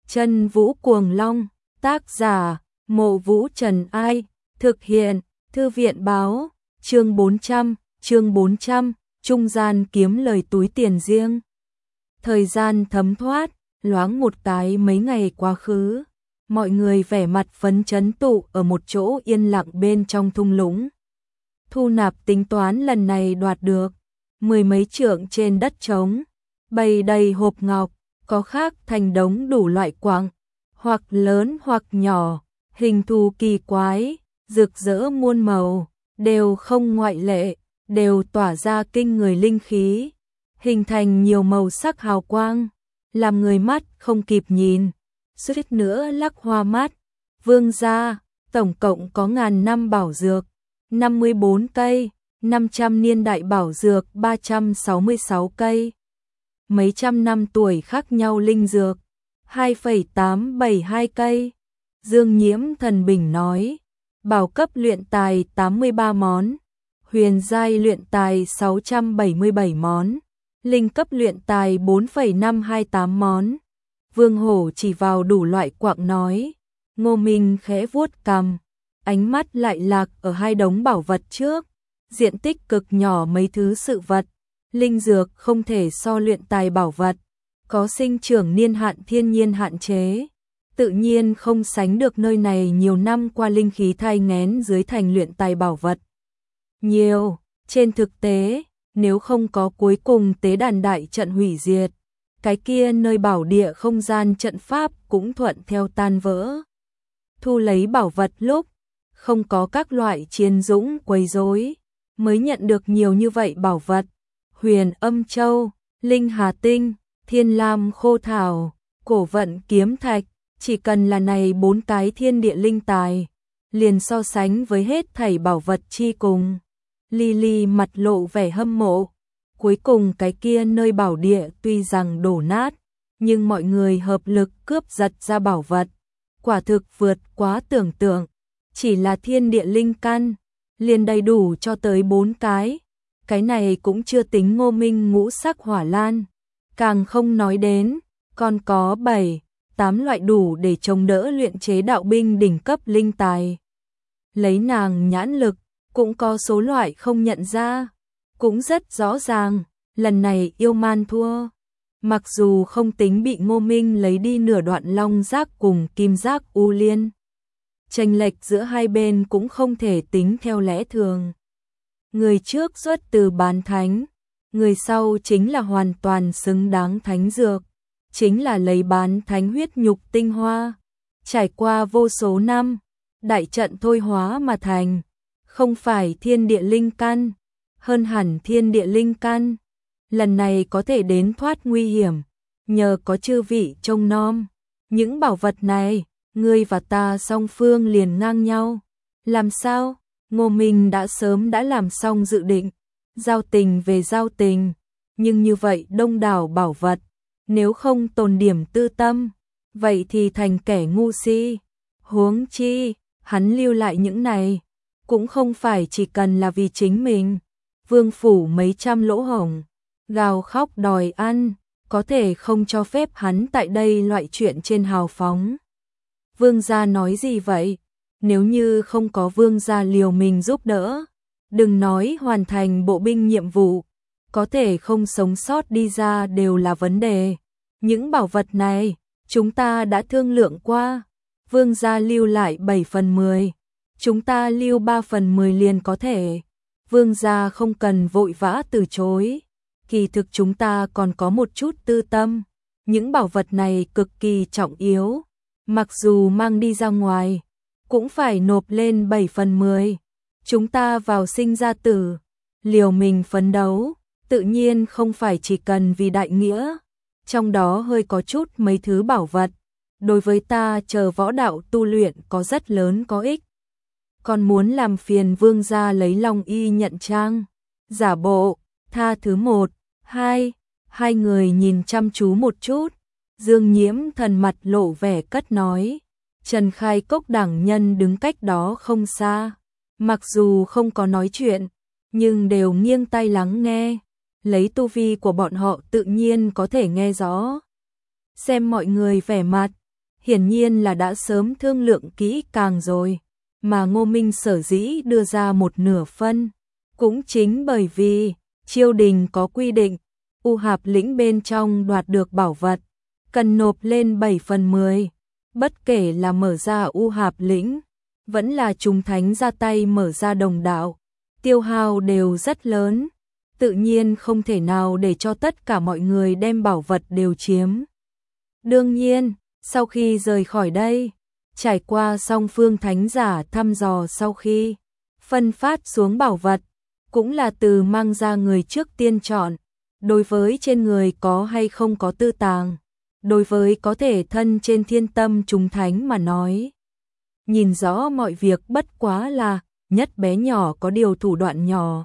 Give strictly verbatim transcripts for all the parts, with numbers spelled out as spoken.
Chân Vũ Cuồng Long, tác giả, Mộ Vũ Trần Ai, thực hiện, Thư viện báo, chương bốn trăm, chương bốn trăm, trung gian kiếm lời túi tiền riêng. Thời gian thấm thoát, loáng một cái mấy ngày quá khứ, mọi người vẻ mặt phấn chấn tụ ở một chỗ yên lặng bên trong thung lũng. Thu nạp tính toán lần này đoạt được mười mấy trượng trên đất trống, bày đầy hộp ngọc, có khác thành đống đủ loại quặng, hoặc lớn hoặc nhỏ, hình thù kỳ quái, rực rỡ muôn màu, đều không ngoại lệ, đều tỏa ra kinh người linh khí, hình thành nhiều màu sắc hào quang, làm người mắt không kịp nhìn, suýt nữa lắc hoa mắt. Vương gia, tổng cộng có ngàn năm bảo dược, năm mươi bốn cây, năm trăm niên đại bảo dược ba trăm sáu mươi sáu cây, mấy trăm năm tuổi khác nhau linh dược, hai phẩy tám bảy hai cây. Dương Nhiễm thần bình nói, bảo cấp luyện tài tám mươi ba món, huyền giai luyện tài sáu trăm bảy mươi bảy món, linh cấp luyện tài bốn phẩy năm hai tám món. Vương Hổ chỉ vào đủ loại quặng nói. Ngô Minh khẽ vuốt cằm, ánh mắt lại lạc ở hai đống bảo vật trước, diện tích cực nhỏ mấy thứ sự vật, linh dược không thể so luyện tài bảo vật, có sinh trưởng niên hạn thiên nhiên hạn chế, tự nhiên không sánh được nơi này nhiều năm qua linh khí thai nghén dưới thành luyện tài bảo vật. Nhiều, trên thực tế, nếu không có cuối cùng tế đàn đại trận hủy diệt, cái kia nơi bảo địa không gian trận pháp cũng thuận theo tan vỡ. Thu lấy bảo vật lúc không có các loại chiến dũng quấy rối, mới nhận được nhiều như vậy bảo vật. Huyền Âm Châu, Linh Hà Tinh, Thiên Lam Khô Thảo, Cổ Vận Kiếm Thạch, chỉ cần là này bốn cái thiên địa linh tài, liền so sánh với hết thảy bảo vật chi cùng. Lily mặt lộ vẻ hâm mộ. Cuối cùng cái kia nơi bảo địa tuy rằng đổ nát, nhưng mọi người hợp lực cướp giật ra bảo vật, quả thực vượt quá tưởng tượng. Chỉ là thiên địa linh căn, liền đầy đủ cho tới bốn cái. Cái này cũng chưa tính Ngô Minh ngũ sắc hỏa lan, càng không nói đến, còn có bảy, tám loại đủ để chống đỡ luyện chế đạo binh đỉnh cấp linh tài. Lấy nàng nhãn lực, cũng có số loại không nhận ra, cũng rất rõ ràng, lần này yêu man thua. Mặc dù không tính bị Ngô Minh lấy đi nửa đoạn long giác cùng kim giác u liên, chênh lệch giữa hai bên cũng không thể tính theo lẽ thường. Người trước xuất từ bán thánh, người sau chính là hoàn toàn xứng đáng thánh dược, chính là lấy bán thánh huyết nhục tinh hoa, trải qua vô số năm, đại trận thôi hóa mà thành, không phải thiên địa linh căn, hơn hẳn thiên địa linh căn. Lần này có thể đến thoát nguy hiểm, nhờ có chư vị trông nom. Những bảo vật này, ngươi và ta song phương liền ngang nhau. Làm sao? Ngô Minh đã sớm đã làm xong dự định, giao tình về giao tình, nhưng như vậy đông đảo bảo vật, nếu không tồn điểm tư tâm, vậy thì thành kẻ ngu si. Huống chi, hắn lưu lại những này, cũng không phải chỉ cần là vì chính mình. Vương phủ mấy trăm lỗ hổng, gào khóc đòi ăn, có thể không cho phép hắn tại đây loại chuyện trên hào phóng. Vương gia nói gì vậy? Nếu như không có vương gia liều mình giúp đỡ, đừng nói hoàn thành bộ binh nhiệm vụ, có thể không sống sót đi ra đều là vấn đề. Những bảo vật này, chúng ta đã thương lượng qua, vương gia lưu lại bảy phần mười, chúng ta lưu ba phần mười liền có thể. Vương gia không cần vội vã từ chối, kỳ thực chúng ta còn có một chút tư tâm, những bảo vật này cực kỳ trọng yếu, mặc dù mang đi ra ngoài, cũng phải nộp lên bảy phần mười. Chúng ta vào sinh ra tử, liều mình phấn đấu, tự nhiên không phải chỉ cần vì đại nghĩa, trong đó hơi có chút mấy thứ bảo vật, đối với ta chờ võ đạo tu luyện có rất lớn có ích. Còn muốn làm phiền vương gia lấy long y nhận trang, giả bộ, tha thứ một, hai, hai người nhìn chăm chú một chút, Dương Nhiễm thần mặt lộ vẻ cất nói, Trần Khai Cốc đẳng nhân đứng cách đó không xa, mặc dù không có nói chuyện, nhưng đều nghiêng tai lắng nghe, lấy tu vi của bọn họ tự nhiên có thể nghe rõ. Xem mọi người vẻ mặt, hiển nhiên là đã sớm thương lượng kỹ càng rồi, mà Ngô Minh sở dĩ đưa ra một nửa phân, cũng chính bởi vì triều đình có quy định, U Hạp lĩnh bên trong đoạt được bảo vật, cần nộp lên bảy phần mười, bất kể là mở ra U Hạp lĩnh, vẫn là chúng thánh ra tay mở ra đồng đạo, tiêu hao đều rất lớn, tự nhiên không thể nào để cho tất cả mọi người đem bảo vật đều chiếm. Đương nhiên, sau khi rời khỏi đây, trải qua song phương thánh giả thăm dò sau khi phân phát xuống bảo vật, cũng là từ mang ra người trước tiên chọn, đối với trên người có hay không có tư tàng, đối với có thể thân trên thiên tâm chúng thánh mà nói. Nhìn rõ mọi việc bất quá là nhất bé nhỏ có điều thủ đoạn nhỏ.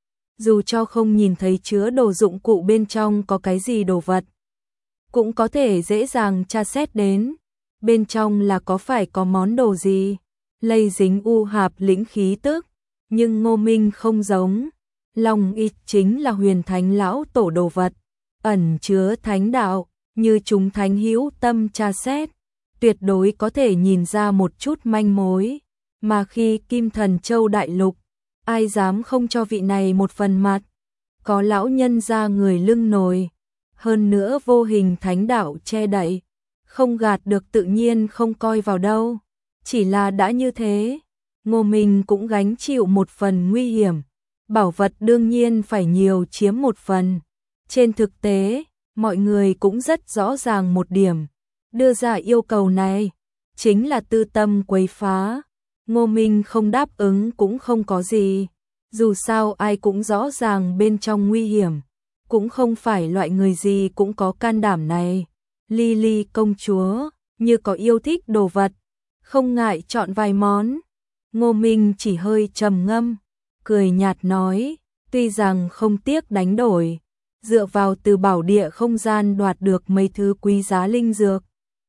Dù cho không nhìn thấy chứa đồ dụng cụ bên trong có cái gì đồ vật, cũng có thể dễ dàng tra xét đến, bên trong là có phải có món đồ gì, lây dính U Hạp lĩnh khí tức, nhưng Ngô Minh không giống, lòng ít chính là huyền thánh lão tổ đồ vật, ẩn chứa thánh đạo, như chúng thánh hữu tâm tra xét, tuyệt đối có thể nhìn ra một chút manh mối, mà khi Kim Thần Châu đại lục, ai dám không cho vị này một phần mặt, có lão nhân ra người lưng nồi, hơn nữa vô hình thánh đạo che đậy, không gạt được tự nhiên không coi vào đâu, chỉ là đã như thế, Ngô Minh cũng gánh chịu một phần nguy hiểm, bảo vật đương nhiên phải nhiều chiếm một phần, trên thực tế, mọi người cũng rất rõ ràng một điểm, đưa ra yêu cầu này, chính là tư tâm quấy phá, Ngô Minh không đáp ứng cũng không có gì, dù sao ai cũng rõ ràng bên trong nguy hiểm, cũng không phải loại người gì cũng có can đảm này. Lily công chúa, như có yêu thích đồ vật, không ngại chọn vài món. Ngô Minh chỉ hơi trầm ngâm, cười nhạt nói, tuy rằng không tiếc đánh đổi, dựa vào từ bảo địa không gian đoạt được mấy thứ quý giá linh dược,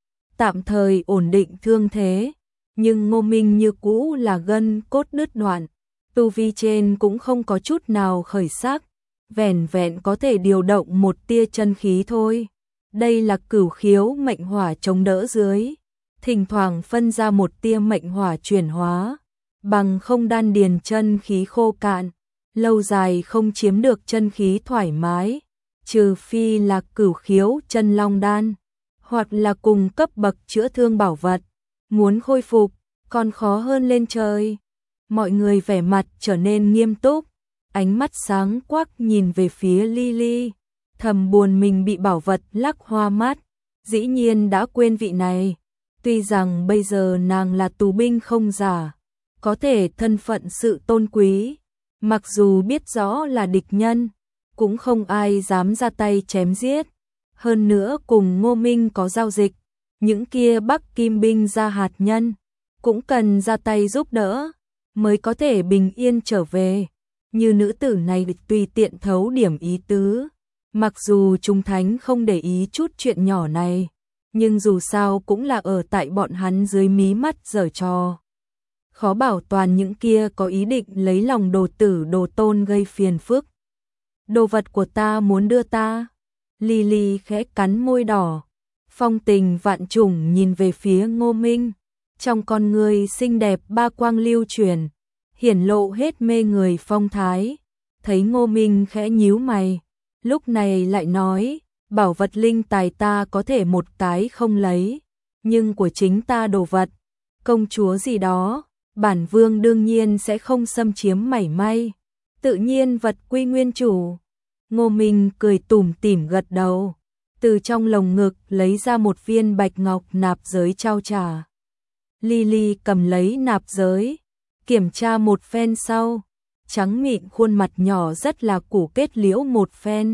tạm thời ổn định thương thế, nhưng Ngô Minh như cũ là gân cốt đứt đoạn, tu vi trên cũng không có chút nào khởi sắc, vẻn vẹn có thể điều động một tia chân khí thôi. Đây là cửu khiếu mệnh hỏa chống đỡ dưới, thỉnh thoảng phân ra một tia mệnh hỏa chuyển hóa, bằng không đan điền chân khí khô cạn, lâu dài không chiếm được chân khí thoải mái, trừ phi là cửu khiếu chân long đan, hoặc là cùng cấp bậc chữa thương bảo vật, muốn khôi phục, còn khó hơn lên trời. Mọi người vẻ mặt trở nên nghiêm túc, ánh mắt sáng quắc nhìn về phía Lily, thầm buồn mình bị bảo vật lắc hoa mắt, dĩ nhiên đã quên vị này, tuy rằng bây giờ nàng là tù binh không giả, có thể thân phận sự tôn quý, mặc dù biết rõ là địch nhân, cũng không ai dám ra tay chém giết, hơn nữa cùng Ngô Minh có giao dịch, những kia Bắc Kim binh ra hạt nhân, cũng cần ra tay giúp đỡ, mới có thể bình yên trở về, như nữ tử này tùy tiện thấu điểm ý tứ. Mặc dù chúng thánh không để ý chút chuyện nhỏ này, nhưng dù sao cũng là ở tại bọn hắn dưới mí mắt giở trò. Khó bảo toàn những kia có ý định lấy lòng đồ tử đồ tôn gây phiền phức. Đồ vật của ta muốn đưa ta. Lily khẽ cắn môi đỏ, phong tình vạn trùng nhìn về phía Ngô Minh, trong con người xinh đẹp ba quang lưu truyền, hiển lộ hết mê người phong thái. Thấy Ngô Minh khẽ nhíu mày, lúc này lại nói, bảo vật linh tài ta có thể một cái không lấy, nhưng của chính ta đồ vật, công chúa gì đó, bản vương đương nhiên sẽ không xâm chiếm mảy may, tự nhiên vật quy nguyên chủ. Ngô Minh cười tủm tỉm gật đầu, từ trong lồng ngực lấy ra một viên bạch ngọc nạp giới trao trả. Lily cầm lấy nạp giới, kiểm tra một phen sau, trắng mịn khuôn mặt nhỏ rất là củ kết liễu một phen.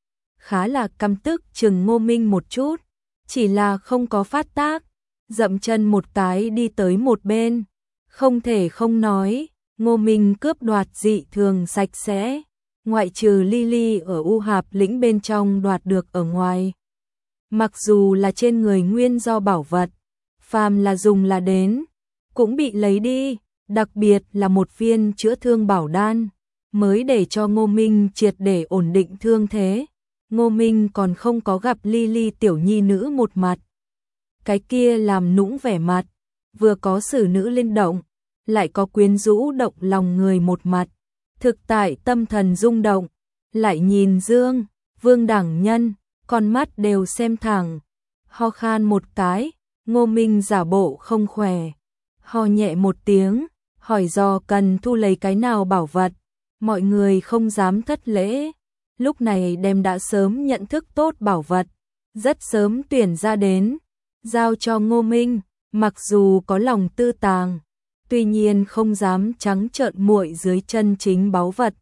Khá là căm tức chừng Ngô Minh một chút, chỉ là không có phát tác, dậm chân một cái đi tới một bên, không thể không nói, Ngô Minh cướp đoạt dị thường sạch sẽ, ngoại trừ Lily ở U Hạp lĩnh bên trong đoạt được ở ngoài. Mặc dù là trên người nguyên do bảo vật, phàm là dùng là đến, cũng bị lấy đi, đặc biệt là một viên chữa thương bảo đan, mới để cho Ngô Minh triệt để ổn định thương thế. Ngô Minh còn không có gặp Lily tiểu nhi nữ một mặt. cái kia làm nũng vẻ mặt, vừa có xử nữ linh động, lại có quyến rũ động lòng người một mặt, thực tại tâm thần rung động, lại nhìn Dương, Vương Đẳng Nhân, con mắt đều xem thẳng, ho khan một cái, Ngô Minh giả bộ không khỏe, ho nhẹ một tiếng, hỏi dò cần thu lấy cái nào bảo vật, mọi người không dám thất lễ, lúc này đem đã sớm nhận thức tốt bảo vật, rất sớm tuyển ra đến, giao cho Ngô Minh, mặc dù có lòng tư tàng, tuy nhiên không dám trắng trợn muội dưới chân chính báu vật.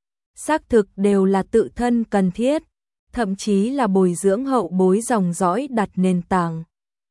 Xác thực đều là tự thân cần thiết, thậm chí là bồi dưỡng hậu bối dòng dõi đặt nền tảng.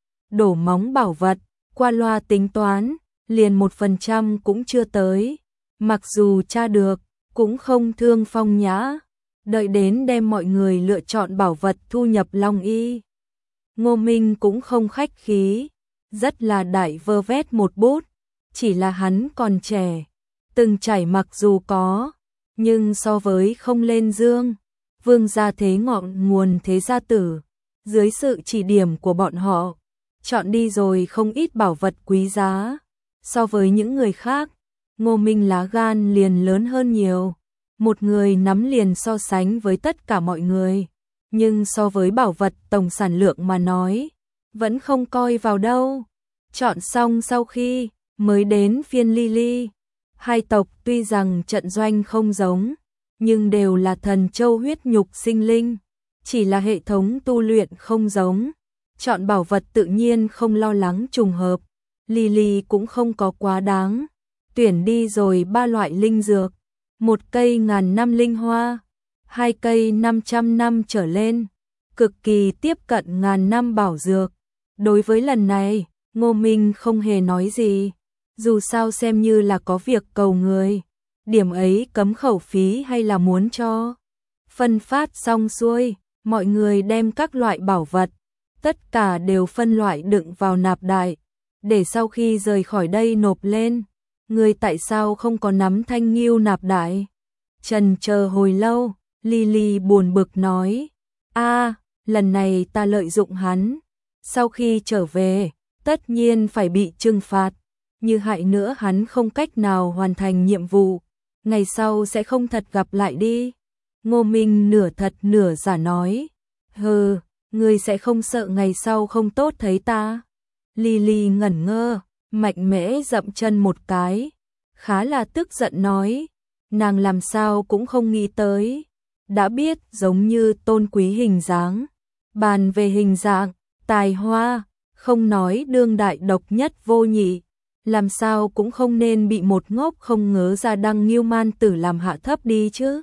Đổ móng bảo vật, qua loa tính toán, liền một phần trăm cũng chưa tới, mặc dù tra được, cũng không thương phong nhã, đợi đến đem mọi người lựa chọn bảo vật thu nhập Long Y. Ngô Minh cũng không khách khí, rất là đại vơ vét một bút, chỉ là hắn còn trẻ, từng trải mặc dù có, nhưng so với không lên Dương, Vương gia thế ngọn nguồn thế gia tử, dưới sự chỉ điểm của bọn họ, chọn đi rồi không ít bảo vật quý giá, so với những người khác, Ngô Minh lá gan liền lớn hơn nhiều, một người nắm liền so sánh với tất cả mọi người, nhưng so với bảo vật tổng sản lượng mà nói, vẫn không coi vào đâu. Chọn xong sau khi mới đến phiên Lily, hai tộc tuy rằng trận doanh không giống, nhưng đều là thần châu huyết nhục sinh linh, chỉ là hệ thống tu luyện không giống, chọn bảo vật tự nhiên không lo lắng trùng hợp, Lily cũng không có quá đáng, tuyển đi rồi ba loại linh dược, một cây ngàn năm linh hoa, hai cây năm trăm năm trở lên, cực kỳ tiếp cận ngàn năm bảo dược. Đối với lần này, Ngô Minh không hề nói gì, dù sao xem như là có việc cầu người, điểm ấy cấm khẩu phí hay là muốn cho. Phân phát xong xuôi, mọi người đem các loại bảo vật, tất cả đều phân loại đựng vào nạp đại, để sau khi rời khỏi đây nộp lên. Người tại sao không có nắm thanh nghiêu nạp đại? Trần chờ hồi lâu, Lily buồn bực nói, a, lần này ta lợi dụng hắn, sau khi trở về, tất nhiên phải bị trừng phạt, như hại nữa hắn không cách nào hoàn thành nhiệm vụ, ngày sau sẽ không thật gặp lại đi. Ngô Minh nửa thật nửa giả nói, hừ, ngươi sẽ không sợ ngày sau không tốt thấy ta? Lily ngẩn ngơ, mạnh mẽ dậm chân một cái, khá là tức giận nói, nàng làm sao cũng không nghĩ tới, đã biết giống như tôn quý hình dáng, bàn về hình dạng, tài hoa, không nói đương đại độc nhất vô nhị, làm sao cũng không nên bị một ngốc không ngớ ra đăng nghiêu man tử làm hạ thấp đi chứ.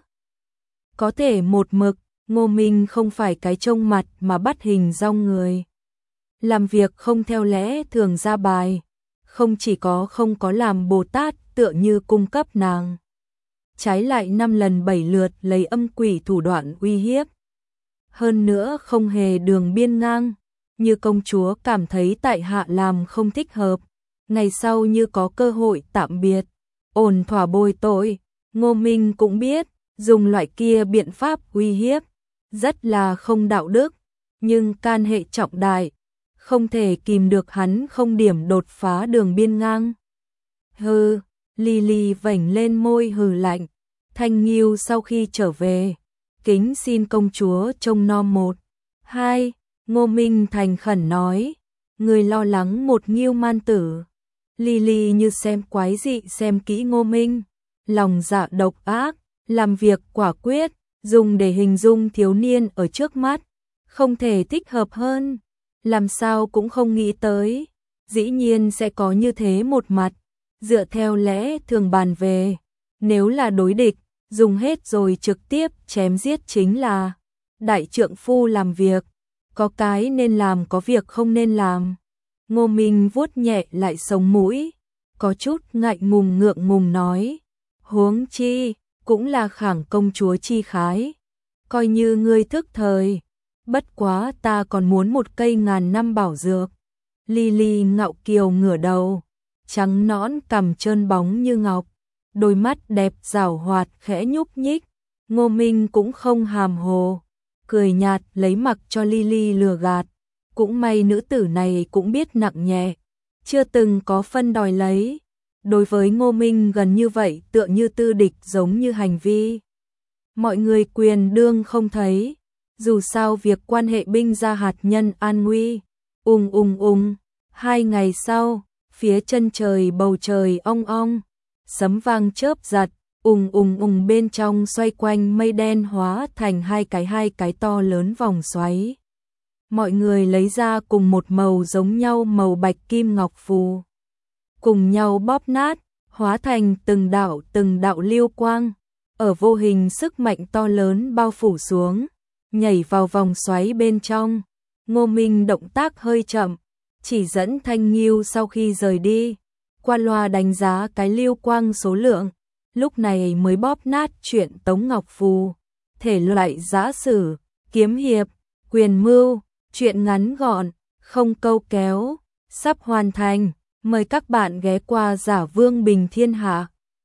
Có thể một mực, Ngô Minh không phải cái trông mặt mà bắt hình dong người. Làm việc không theo lẽ thường ra bài, không chỉ có không có làm Bồ Tát tựa như cung cấp nàng, trái lại năm lần bảy lượt lấy âm quỷ thủ đoạn uy hiếp. Hơn nữa không hề đường biên ngang, như công chúa cảm thấy tại hạ làm không thích hợp, ngày sau như có cơ hội tạm biệt, ổn thỏa bồi tội. Ngô Minh cũng biết, dùng loại kia biện pháp uy hiếp, rất là không đạo đức, nhưng can hệ trọng đại, không thể kìm được hắn không điểm đột phá đường biên ngang. Hừ, Lily vểnh lên môi hừ lạnh, Thanh Nghiêu sau khi trở về, kính xin công chúa trông nom một, hai, Ngô Minh thành khẩn nói, người lo lắng một Nghiêu man tử. Lily như xem quái dị xem kỹ Ngô Minh, lòng dạ độc ác, làm việc quả quyết, dùng để hình dung thiếu niên ở trước mắt, không thể thích hợp hơn, làm sao cũng không nghĩ tới, dĩ nhiên sẽ có như thế một mặt, dựa theo lẽ thường bàn về, nếu là đối địch, dùng hết rồi trực tiếp chém giết chính là đại trượng phu làm việc, có cái nên làm có việc không nên làm. Ngô Minh vuốt nhẹ lại sống mũi, có chút ngại ngùng ngượng ngùng nói, huống chi, cũng là khảng công chúa chi khái, coi như ngươi thức thời, bất quá ta còn muốn một cây ngàn năm bảo dược. Lily ngạo kiều ngửa đầu, trắng nõn cằm trơn bóng như ngọc, đôi mắt đẹp giảo hoạt khẽ nhúc nhích. Ngô Minh cũng không hàm hồ, cười nhạt lấy mặc cho Lily lừa gạt, Cũng may nữ tử này cũng biết nặng nhẹ, chưa từng có phân đòi lấy. Đối với Ngô Minh gần như vậy tựa như tư địch giống như hành vi. Mọi người quyền đương không thấy, dù sao việc quan hệ binh gia hạt nhân an nguy. Ùng ùng ùng, hai ngày sau, phía chân trời bầu trời ong ong, sấm vang chớp giật, ùng ùng ùng bên trong xoay quanh mây đen hóa thành hai cái hai cái to lớn vòng xoáy. Mọi người lấy ra cùng một màu giống nhau màu bạch kim ngọc phù, cùng nhau bóp nát, hóa thành từng đạo từng đạo lưu quang, ở vô hình sức mạnh to lớn bao phủ xuống, nhảy vào vòng xoáy bên trong. Ngô Minh động tác hơi chậm, chỉ dẫn Thanh Nghiêu sau khi rời đi, qua loa đánh giá cái lưu quang số lượng, lúc này mới bóp nát chuyện Tống Ngọc Phù. Thể loại giã sử, kiếm hiệp, quyền mưu, chuyện ngắn gọn, không câu kéo, sắp hoàn thành. Mời các bạn ghé qua Giả Vương Bình Thiên Hạ.